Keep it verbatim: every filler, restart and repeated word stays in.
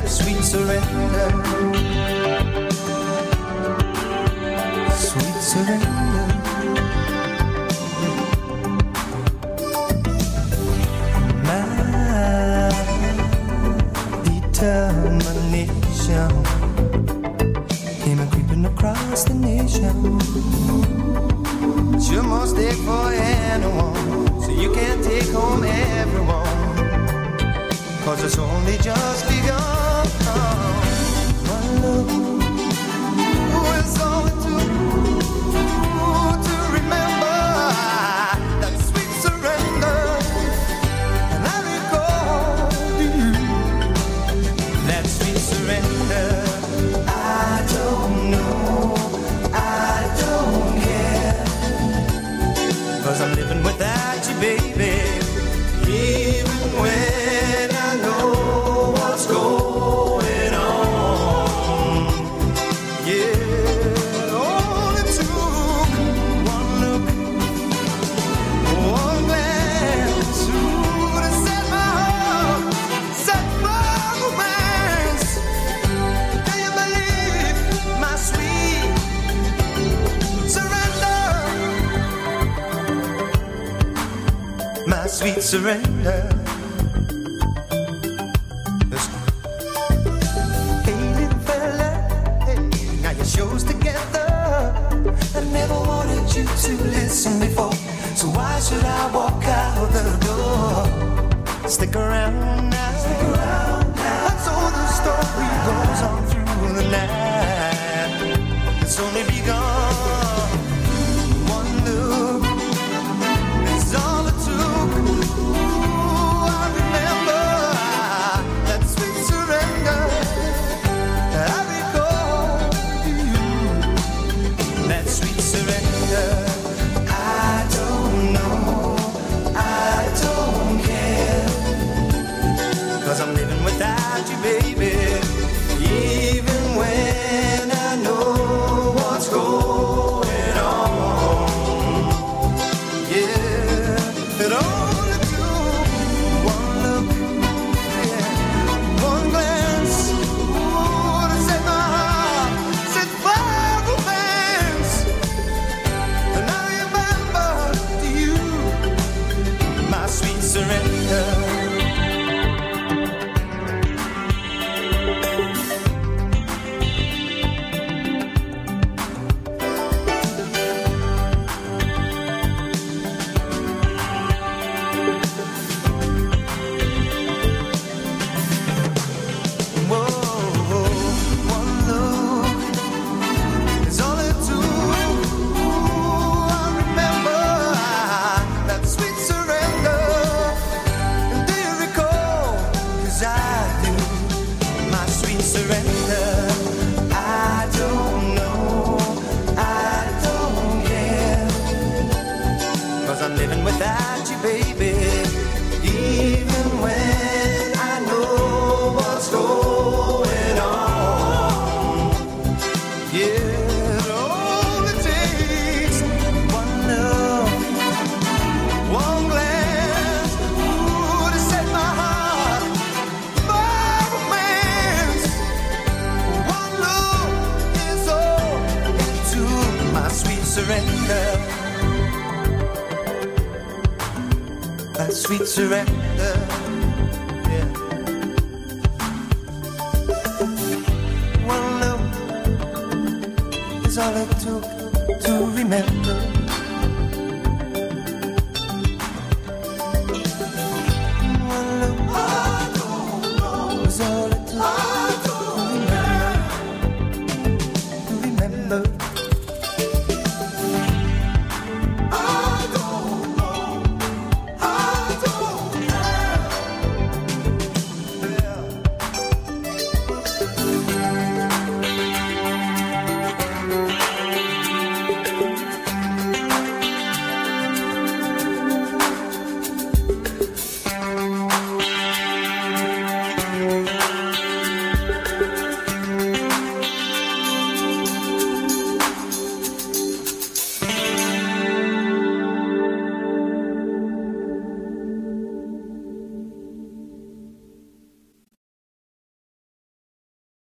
that sweet surrender. Sweet surrender. My determination came a creeping across the nation. You must take for anyone, so you can't take home everyone, 'cause it's only just begun. One look is all it took to remember that sweet surrender. And I recall to you that sweet surrender. I don't know, I don't care, 'cause I'm living without you, baby. Even when I know what's going on. Yeah, it only took one look, one glance to set my heart, set my romance. Do you believe my sweet surrender? My sweet surrender. Listen. Hey, little fella, hey, now your show's together. I never wanted you to listen before, so why should I walk out the door? Stick around now. Stick around now. And so the story goes on through the night. It's only begun. One look is all it took. Ooh, I remember that sweet surrender. I recall to you that sweet surrender. I don't know, I don't care, 'cause I'm living without you, baby. Even when I know what's going on. Yeah, it only took one look, yeah, one glance, ooh, to set my heart, set my romance. And I remember to you my sweet surrender. Sweet surrender, yeah. One look is all it took to remember. One look is all it took.